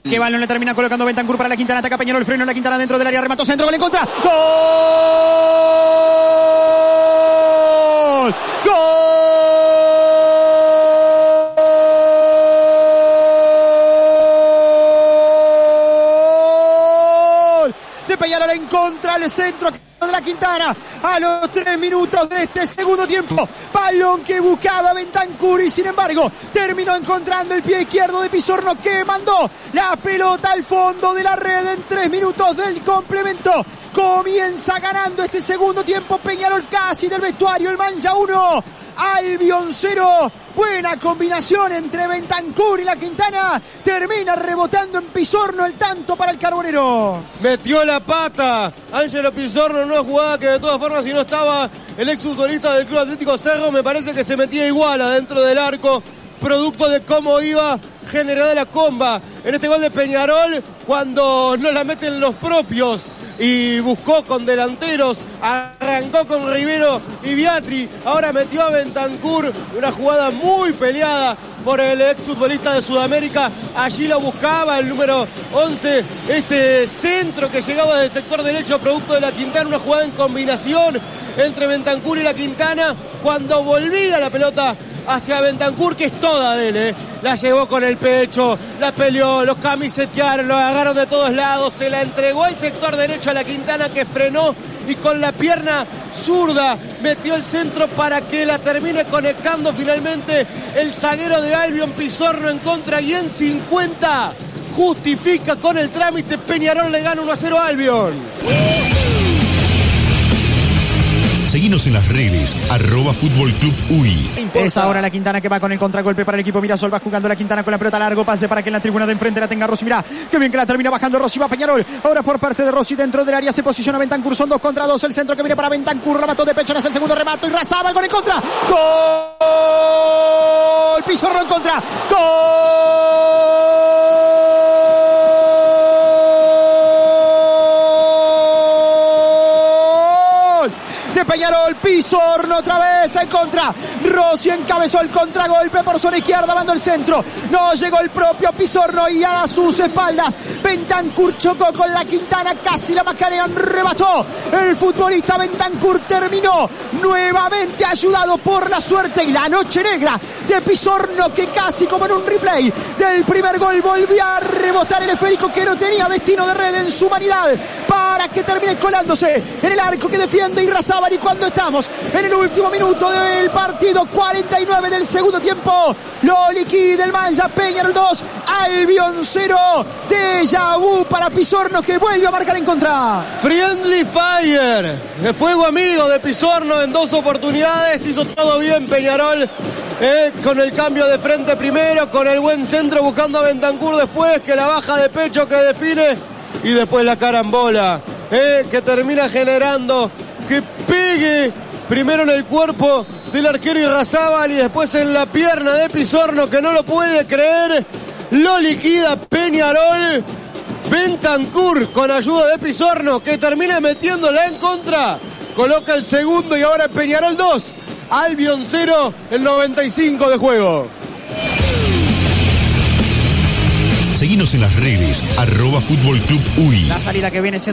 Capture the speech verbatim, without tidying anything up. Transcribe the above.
Que balón le termina colocando Bentancur para la Quintana, ataca Peñarol, freno en la Quintana dentro del área, remató centro, gol en contra. ¡Gol! ¡Gol! De Peñarol en contra, el centro de la Quintana a los tres minutos de este segundo tiempo. Balón que buscaba Bentancur y sin embargo terminó encontrando el pie izquierdo de Pizorno, que mandó la pelota al fondo de la red en tres minutos del complemento. Comienza ganando este segundo tiempo Peñarol casi del vestuario. El Mancha uno, Albion cero. Buena combinación entre Bentancur y la Quintana. Termina rebotando en Pizorno el tanto para el Carbonero. Metió la pata Ángelo Pizorno en una jugada que de todas formas, si no estaba el exfutbolista del Club Atlético Cerro, me parece que se metía igual adentro del arco, producto de cómo iba generada la comba en este gol de Peñarol, cuando no la meten los propios y buscó con delanteros, arrancó con Rivero y Biatri, ahora metió a Bentancur, una jugada muy peleada por el exfutbolista de Sudamérica. Allí lo buscaba el número once, ese centro que llegaba del sector derecho producto de la Quintana, una jugada en combinación entre Bentancur y la Quintana, cuando volvía la pelota hacia Bentancur, que es toda de él, ¿eh? La llevó con el pecho, la peleó, los camisetearon, lo agarraron de todos lados, se la entregó al sector derecho a la Quintana, que frenó y con la pierna zurda metió el centro para que la termine conectando finalmente el zaguero de Albion, Pizorno, en contra, y en cincuenta justifica con el trámite. Peñarol le gana uno a cero a Albion. Seguinos en las redes, arroba Fútbol Club U I. Es ahora la Quintana que va con el contragolpe para el equipo Mirasol. Va jugando la Quintana con la pelota largo. Pase para que en la tribuna de enfrente la tenga Rossi. Mirá, qué bien que la termina bajando Rossi. Va Peñarol. Ahora por parte de Rossi dentro del área se posiciona Bentancur. Son dos contra dos. El centro que viene para Bentancur. La mató de pecho. Es el segundo remato. Y Razaba el gol en contra. ¡Gol! Pizorno en contra. ¡Gol! De Peñarol, Pizorno otra vez en contra. Rossi encabezó el contragolpe por zona izquierda, mandó el centro. No llegó el propio Pizorno y a sus espaldas Bentancur chocó con la Quintana, casi la macanean, rebató. El futbolista Bentancur terminó nuevamente ayudado por la suerte y la noche negra de Pizorno, que casi como en un replay del primer gol volvió a rebotar el esférico que no tenía destino de red en su humanidad, para que termine colándose en el arco que defiende Irrazábal. Y cuando estamos en el último minuto del partido, cuarenta y nueve del segundo tiempo, lo liquida el Mancha. Peñarol dos, Albion cero. Déjà vu para Pizorno, que vuelve a marcar en contra. Friendly Fire, el fuego amigo de Pizorno en dos oportunidades. Hizo todo bien Peñarol, eh, con el cambio de frente primero, con el buen centro buscando a Bentancur después, que la baja de pecho que define, y después la carambola, eh, que termina generando que pegue primero en el cuerpo del arquero Irrazábal y después en la pierna de Pizorno, que no lo puede creer. Lo liquida Peñarol. Bentancur con ayuda de Pizorno, que termina metiéndola en contra. Coloca el segundo y ahora Peñarol dos, Albion cero, el noventa y cinco de juego. Seguinos en las redes, arroba Fútbol Club U I. La salida que viene siendo